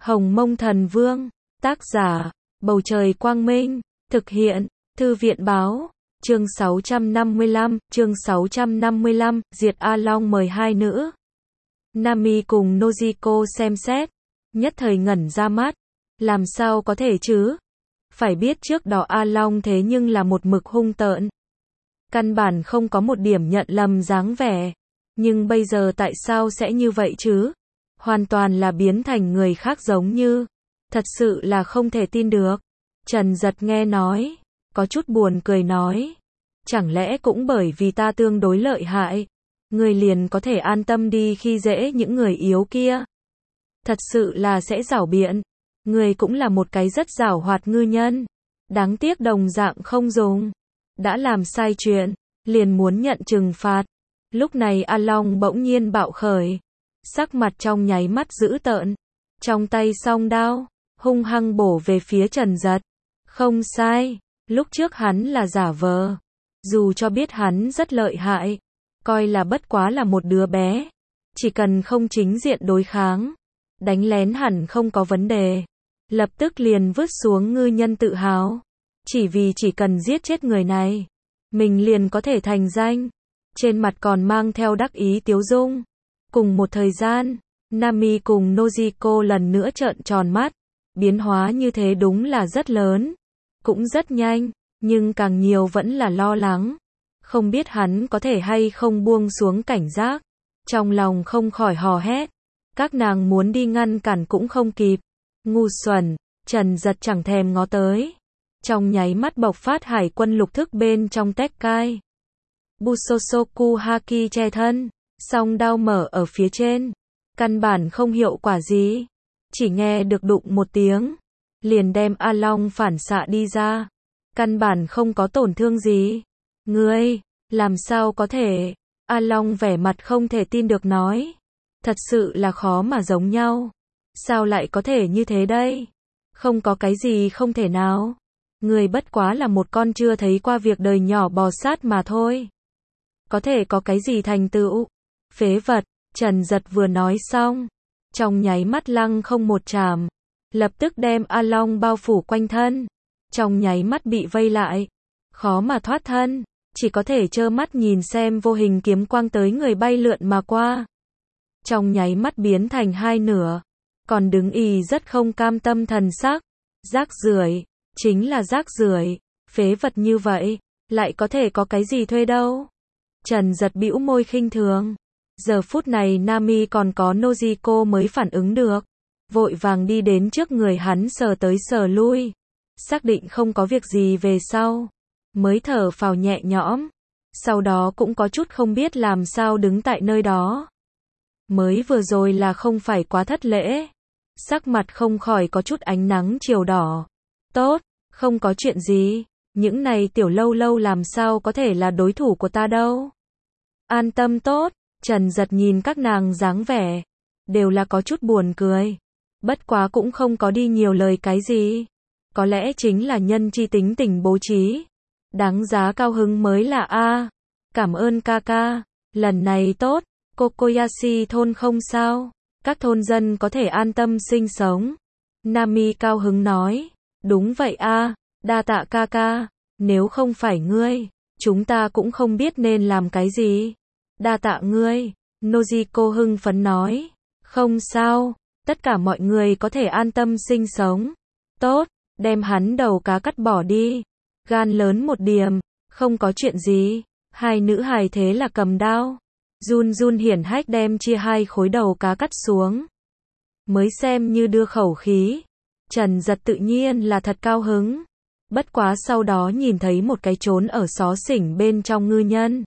Hồng Mông Thần Vương, tác giả, Bầu Trời Quang Minh, thực hiện, Thư viện Báo, chương 655, Diệt A Long mời hai nữ. Nami cùng Nojiko xem xét, nhất thời ngẩn ra mắt, làm sao có thể chứ? Phải biết trước đó A Long thế nhưng là một mực hung tợn. Căn bản không có một điểm nhận lầm dáng vẻ. Nhưng bây giờ tại sao sẽ như vậy chứ? Hoàn toàn là biến thành người khác giống như. Thật sự là không thể tin được. Trần Giật nghe nói, có chút buồn cười nói. Chẳng lẽ cũng bởi vì ta tương đối lợi hại, người liền có thể an tâm đi khi dễ những người yếu kia? Thật sự là sẽ giảo biện. Người cũng là một cái rất giảo hoạt ngư nhân. Đáng tiếc đồng dạng không dùng. Đã làm sai chuyện, liền muốn nhận trừng phạt. Lúc này A Long bỗng nhiên bạo khởi. Sắc mặt trong nháy mắt dữ tợn. Trong tay song đao, hung hăng bổ về phía Trần Giật. Không sai, lúc trước hắn là giả vờ. Dù cho biết hắn rất lợi hại, coi là bất quá là một đứa bé. Chỉ cần không chính diện đối kháng, đánh lén hẳn không có vấn đề. Lập tức liền vứt xuống ngư nhân tự hào. Chỉ vì chỉ cần giết chết người này, mình liền có thể thành danh. Trên mặt còn mang theo đắc ý tiếu dung. Cùng một thời gian, Nami cùng Nojiko lần nữa trợn tròn mắt. Biến hóa như thế đúng là rất lớn, cũng rất nhanh, nhưng càng nhiều vẫn là lo lắng. Không biết hắn có thể hay không buông xuống cảnh giác. Trong lòng không khỏi hò hét. Các nàng muốn đi ngăn cản cũng không kịp. Ngu xuẩn, Trần Giật chẳng thèm ngó tới. Trong nháy mắt bộc phát hải quân lục thức bên trong Tekkai. Busosoku Haki che thân, song đao mở ở phía trên. Căn bản không hiệu quả gì. Chỉ nghe được đụng một tiếng, liền đem A Long phản xạ đi ra. Căn bản không có tổn thương gì. Ngươi, làm sao có thể? A Long vẻ mặt không thể tin được nói. Thật sự là khó mà giống nhau. Sao lại có thể như thế đây? Không có cái gì không thể nào. Người bất quá là một con chưa thấy qua việc đời nhỏ bò sát mà thôi. Có thể có cái gì thành tựu? Phế vật, Trần Giật vừa nói xong. Trong nháy mắt lăng không một chạm. Lập tức đem A Long bao phủ quanh thân. Trong nháy mắt bị vây lại. Khó mà thoát thân. Chỉ có thể trơ mắt nhìn xem vô hình kiếm quang tới người bay lượn mà qua. Trong nháy mắt biến thành hai nửa. Còn đứng ì rất không cam tâm thần sắc. Rác rưởi, chính là rác rưởi. Phế vật như vậy, lại có thể có cái gì thuê đâu. Trần Giật bĩu môi khinh thường. Giờ phút này Nami còn có Nojiko mới phản ứng được. Vội vàng đi đến trước người hắn sờ tới sờ lui. Xác định không có việc gì về sau. Mới thở phào nhẹ nhõm. Sau đó cũng có chút không biết làm sao đứng tại nơi đó. Mới vừa rồi là không phải quá thất lễ. Sắc mặt không khỏi có chút ánh nắng chiều đỏ. Tốt, không có chuyện gì. Những này tiểu lâu lâu làm sao có thể là đối thủ của ta đâu. An tâm tốt. Trần Giật nhìn các nàng dáng vẻ. Đều là có chút buồn cười. Bất quá cũng không có đi nhiều lời cái gì. Có lẽ chính là nhân chi tính tình bố trí. Đáng giá cao hứng mới là A. Cảm ơn ca ca. Lần này tốt. Kokoyashi thôn không sao. Các thôn dân có thể an tâm sinh sống. Nami cao hứng nói. Đúng vậy A. Đa tạ ca ca. Nếu không phải ngươi, chúng ta cũng không biết nên làm cái gì. Đa tạ ngươi. Nojiko hưng phấn nói. Không sao. Tất cả mọi người có thể an tâm sinh sống. Tốt. Đem hắn đầu cá cắt bỏ đi. Gan lớn một điểm. Không có chuyện gì. Hai nữ hài thế là cầm đao. Run run hiển hách đem chia hai khối đầu cá cắt xuống. Mới xem như đưa khẩu khí. Trần Giật tự nhiên là thật cao hứng. Bất quá sau đó nhìn thấy một cái trốn ở xó xỉnh bên trong ngư nhân.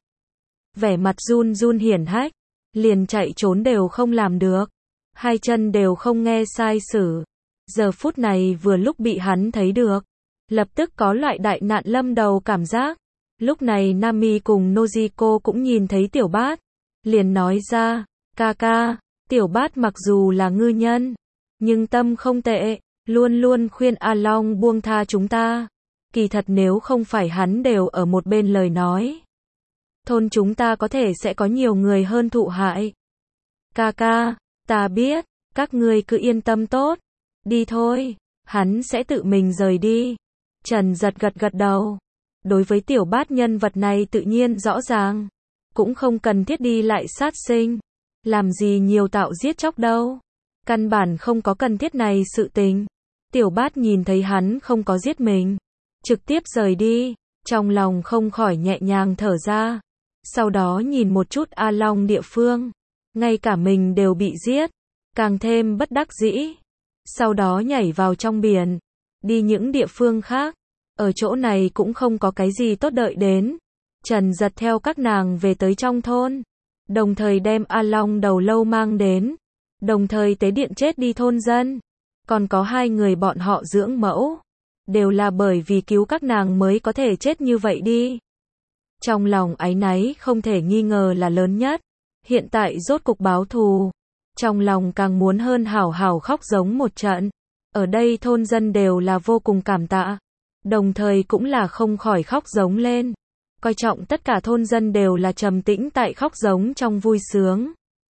Vẻ mặt run run hiển hách. Liền chạy trốn đều không làm được. Hai chân đều không nghe sai sử. Giờ phút này vừa lúc bị hắn thấy được. Lập tức có loại đại nạn lâm đầu cảm giác. Lúc này Nami cùng Nojiko cũng nhìn thấy tiểu bát. Liền nói ra, ca ca, tiểu bát mặc dù là ngư nhân, nhưng tâm không tệ, luôn luôn khuyên A Long buông tha chúng ta. Kỳ thật nếu không phải hắn đều ở một bên lời nói. Thôn chúng ta có thể sẽ có nhiều người hơn thụ hại. Ca ca, ta biết, các ngươi cứ yên tâm tốt. Đi thôi, hắn sẽ tự mình rời đi. Trần Giật gật gật đầu. Đối với Tiểu Bát nhân vật này tự nhiên rõ ràng. Cũng không cần thiết đi lại sát sinh. Làm gì nhiều tạo giết chóc đâu. Căn bản không có cần thiết này sự tình. Tiểu Bát nhìn thấy hắn không có giết mình. Trực tiếp rời đi. Trong lòng không khỏi nhẹ nhàng thở ra. Sau đó nhìn một chút A Long địa phương. Ngay cả mình đều bị giết. Càng thêm bất đắc dĩ. Sau đó nhảy vào trong biển. Đi những địa phương khác. Ở chỗ này cũng không có cái gì tốt đợi đến. Trần Giật theo các nàng về tới trong thôn. Đồng thời đem A Long đầu lâu mang đến. Đồng thời tế điện chết đi thôn dân. Còn có 2 người bọn họ dưỡng mẫu. Đều là bởi vì cứu các nàng mới có thể chết như vậy đi. Trong lòng áy náy không thể nghi ngờ là lớn nhất. Hiện tại rốt cục báo thù. Trong lòng càng muốn hơn hảo hảo khóc giống một trận. Ở đây thôn dân đều là vô cùng cảm tạ. Đồng thời cũng là không khỏi khóc giống lên. Coi trọng tất cả thôn dân đều là trầm tĩnh tại khóc giống trong vui sướng.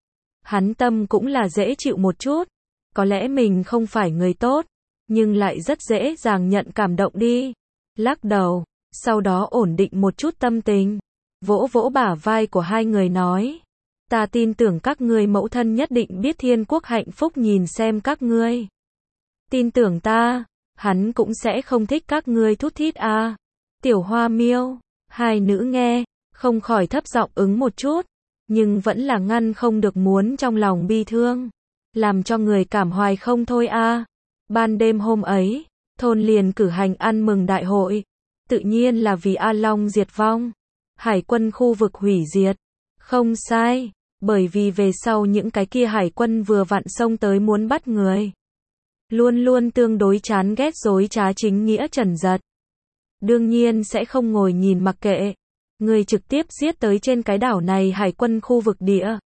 Hắn tâm cũng là dễ chịu một chút. Có lẽ mình không phải người tốt. Nhưng lại rất dễ dàng nhận cảm động đi. Lắc đầu. Sau đó ổn định một chút tâm tình. Vỗ vỗ bả vai của 2 người nói. Ta tin tưởng các ngươi mẫu thân nhất định biết thiên quốc hạnh phúc nhìn xem các ngươi. Tin tưởng ta, hắn cũng sẽ không thích các ngươi thút thít à. Tiểu Hoa Miêu, 2 nữ nghe, không khỏi thấp giọng ứng một chút. Nhưng vẫn là ngăn không được muốn trong lòng bi thương. Làm cho người cảm hoài không thôi à. Ban đêm hôm ấy, thôn liền cử hành ăn mừng đại hội. Tự nhiên là vì A Long diệt vong. Hải quân khu vực hủy diệt. Không sai, bởi vì về sau những cái kia hải quân vừa vặn xông tới muốn bắt người. Luôn luôn tương đối chán ghét dối trá chính nghĩa Trần Giật. Đương nhiên sẽ không ngồi nhìn mặc kệ. Người trực tiếp giết tới trên cái đảo này hải quân khu vực địa.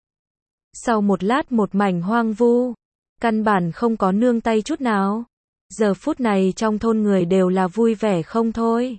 Sau một lát một mảnh hoang vu. Căn bản không có nương tay chút nào. Giờ phút này trong thôn người đều là vui vẻ không thôi.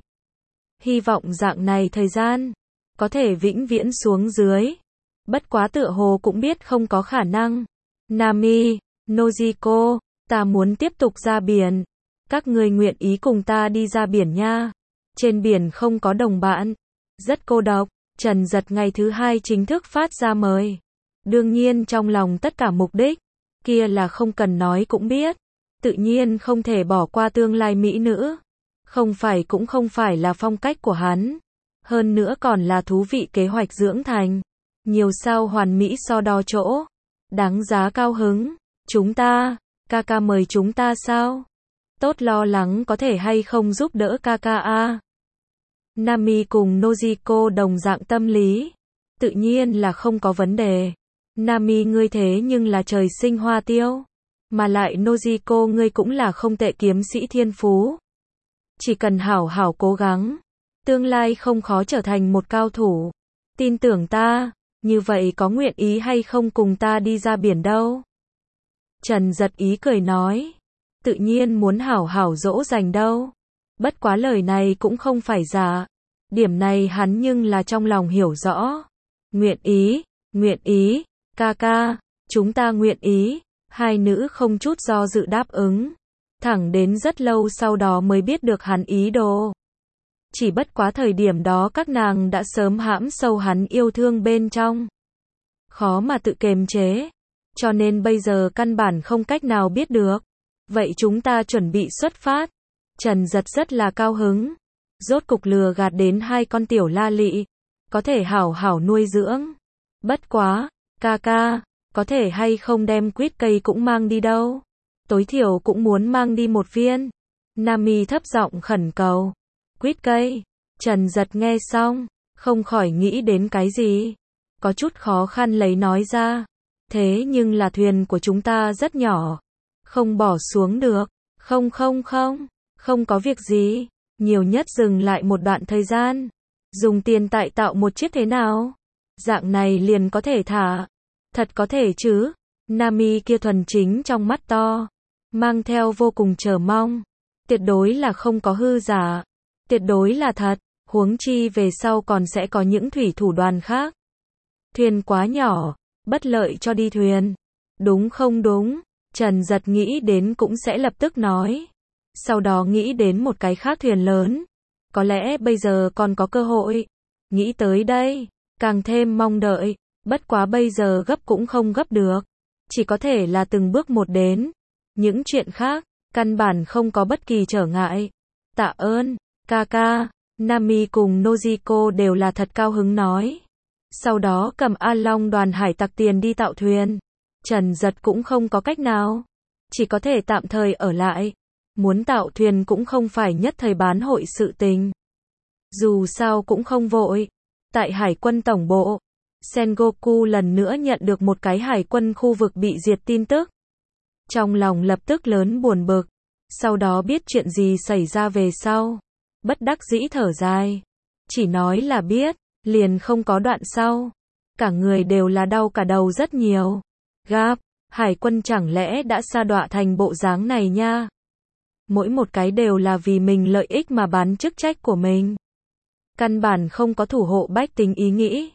Hy vọng dạng này thời gian có thể vĩnh viễn xuống dưới. Bất quá tựa hồ cũng biết không có khả năng. Nami, Nojiko, ta muốn tiếp tục ra biển. Các người nguyện ý cùng ta đi ra biển nha. Trên biển không có đồng bạn. Rất cô độc. Trần Giật ngày thứ 2 chính thức phát ra mời. Đương nhiên trong lòng tất cả mục đích kia là không cần nói cũng biết. Tự nhiên không thể bỏ qua tương lai mỹ nữ. Không phải cũng không phải là phong cách của hắn. Hơn nữa còn là thú vị kế hoạch dưỡng thành. Nhiều sao hoàn mỹ so đo chỗ. Đáng giá cao hứng. Chúng ta, Kaka mời chúng ta sao? Tốt lo lắng có thể hay không giúp đỡ Kaka a. Nami cùng Nojiko đồng dạng tâm lý. Tự nhiên là không có vấn đề. Nami ngươi thế nhưng là trời sinh hoa tiêu. Mà lại Nojiko ngươi cũng là không tệ kiếm sĩ thiên phú. Chỉ cần hảo hảo cố gắng. Tương lai không khó trở thành một cao thủ. Tin tưởng ta. Như vậy có nguyện ý hay không cùng ta đi ra biển đâu? Trần Giật ý cười nói. Tự nhiên muốn hảo hảo dỗ dành đâu. Bất quá lời này cũng không phải giả. Điểm này hắn nhưng là trong lòng hiểu rõ. Nguyện ý, Kaka, chúng ta nguyện ý. 2 nữ không chút do dự đáp ứng. Thẳng đến rất lâu sau đó mới biết được hắn ý đồ. Chỉ bất quá thời điểm đó các nàng đã sớm hãm sâu hắn yêu thương bên trong. Khó mà tự kiềm chế. Cho nên bây giờ căn bản không cách nào biết được. Vậy chúng ta chuẩn bị xuất phát. Trần Giật rất là cao hứng. Rốt cục lừa gạt đến 2 con tiểu la lị. Có thể hảo hảo nuôi dưỡng. Bất quá, Kaka, có thể hay không đem quýt cây cũng mang đi đâu. Tối thiểu cũng muốn mang đi 1 viên. Nami thấp giọng khẩn cầu. Quýt cây. Trần Giật nghe xong, không khỏi nghĩ đến cái gì. Có chút khó khăn lấy nói ra. Thế nhưng là thuyền của chúng ta rất nhỏ. Không bỏ xuống được. Không có việc gì. Nhiều nhất dừng lại một đoạn thời gian. Dùng tiền tại tạo một chiếc thế nào? Dạng này liền có thể thả. Thật có thể chứ? Nami kia thuần chính trong mắt to. Mang theo vô cùng chờ mong. Tuyệt đối là không có hư giả. Tuyệt đối là thật. Huống chi về sau còn sẽ có những thủy thủ đoàn khác. Thuyền quá nhỏ. Bất lợi cho đi thuyền. Đúng không đúng? Trần Giật nghĩ đến cũng sẽ lập tức nói. Sau đó nghĩ đến một cái khác thuyền lớn. Có lẽ bây giờ còn có cơ hội. Nghĩ tới đây, càng thêm mong đợi. Bất quá bây giờ gấp cũng không gấp được. Chỉ có thể là từng bước một đến. Những chuyện khác, căn bản không có bất kỳ trở ngại. Tạ ơn, ca. Nami cùng Nojiko đều là thật cao hứng nói. Sau đó cầm A Long đoàn hải tặc tiền đi tạo thuyền. Trần Giật cũng không có cách nào. Chỉ có thể tạm thời ở lại. Muốn tạo thuyền cũng không phải nhất thời bán hội sự tình. Dù sao cũng không vội. Tại hải quân tổng bộ, Sengoku lần nữa nhận được một cái hải quân khu vực bị diệt tin tức. Trong lòng lập tức lớn buồn bực. Sau đó biết chuyện gì xảy ra về sau. Bất đắc dĩ thở dài. Chỉ nói là biết, liền không có đoạn sau. Cả người đều là đau cả đầu rất nhiều. Gap, hải quân chẳng lẽ đã sa đọa thành bộ dáng này nha. Mỗi một cái đều là vì mình lợi ích mà bán chức trách của mình. Căn bản không có thủ hộ bách tính ý nghĩ.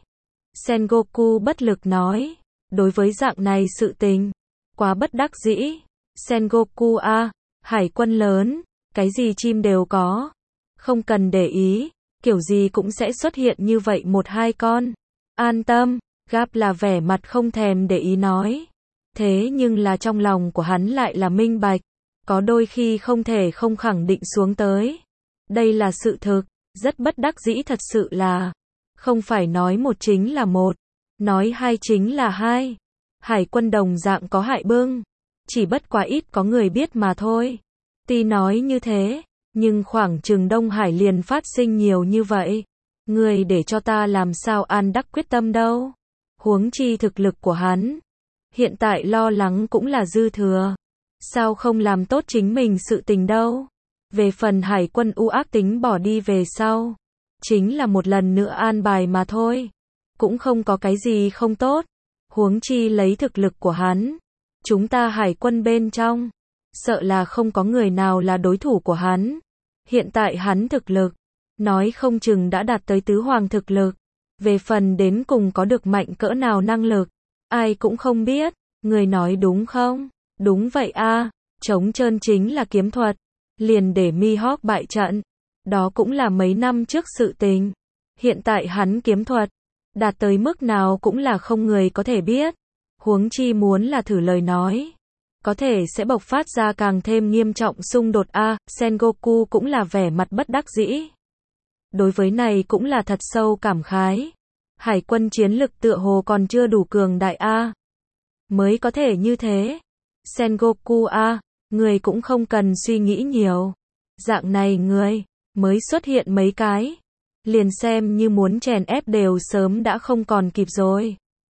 Sengoku bất lực nói. Đối với dạng này sự tình, quá bất đắc dĩ. Sengoku a, hải quân lớn, cái gì chim đều có. Không cần để ý, kiểu gì cũng sẽ xuất hiện như vậy một hai con. An tâm, Gap là vẻ mặt không thèm để ý nói. Thế nhưng là trong lòng của hắn lại là minh bạch. Có đôi khi không thể không khẳng định xuống tới. Đây là sự thực, rất bất đắc dĩ thật sự là. Không phải nói một chính là một, nói hai chính là hai. Hải quân đồng dạng có hại bưng. Chỉ bất quá ít có người biết mà thôi. Tuy nói như thế, nhưng khoảng chừng Đông Hải liền phát sinh nhiều như vậy. Người để cho ta làm sao an đắc quyết tâm đâu. Huống chi thực lực của hắn. Hiện tại lo lắng cũng là dư thừa. Sao không làm tốt chính mình sự tình đâu. Về phần hải quân u ác tính bỏ đi về sau. Chính là một lần nữa an bài mà thôi. Cũng không có cái gì không tốt. Huống chi lấy thực lực của hắn. Chúng ta hải quân bên trong. Sợ là không có người nào là đối thủ của hắn. Hiện tại hắn thực lực. Nói không chừng đã đạt tới tứ hoàng thực lực. Về phần đến cùng có được mạnh cỡ nào năng lực. Ai cũng không biết. Người nói đúng không? Đúng vậy a. Trống trơn chính là kiếm thuật. Liền để Mihawk bại trận. Đó cũng là mấy năm trước sự tình. Hiện tại hắn kiếm thuật. Đạt tới mức nào cũng là không người có thể biết. Huống chi muốn là thử lời nói. Có thể sẽ bộc phát ra càng thêm nghiêm trọng xung đột a. Sengoku cũng là vẻ mặt bất đắc dĩ. Đối với này cũng là thật sâu cảm khái. Hải quân chiến lực tựa hồ còn chưa đủ cường đại a. Mới có thể như thế. Sengoku a, người cũng không cần suy nghĩ nhiều. Dạng này người, mới xuất hiện mấy cái. Liền xem như muốn chèn ép đều sớm đã không còn kịp rồi.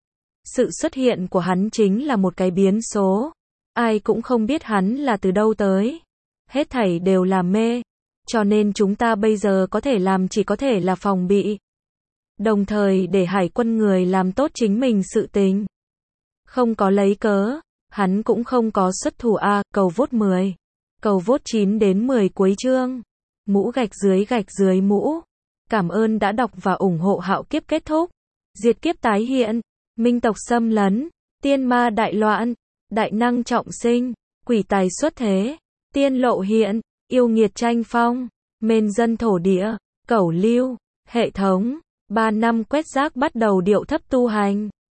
Sự xuất hiện của hắn chính là một cái biến số. Ai cũng không biết hắn là từ đâu tới. Hết thảy đều là mê. Cho nên chúng ta bây giờ có thể làm chỉ có thể là phòng bị. Đồng thời để hải quân người làm tốt chính mình sự tình. Không có lấy cớ. Hắn cũng không có xuất thủ a. Cầu vote 10. Cầu vote 9 đến 10 cuối chương. Mũ gạch dưới mũ. Cảm ơn đã đọc và ủng hộ Hạo Kiếp kết thúc. Diệt kiếp tái hiện. Minh tộc xâm lấn. Tiên ma đại loạn. Đại năng trọng sinh. Quỷ tài xuất thế. Tiên lộ hiện. Yêu nghiệt tranh phong. Mên dân thổ địa. Cẩu lưu. Hệ thống. 3 năm quét rác bắt đầu điệu thấp tu hành.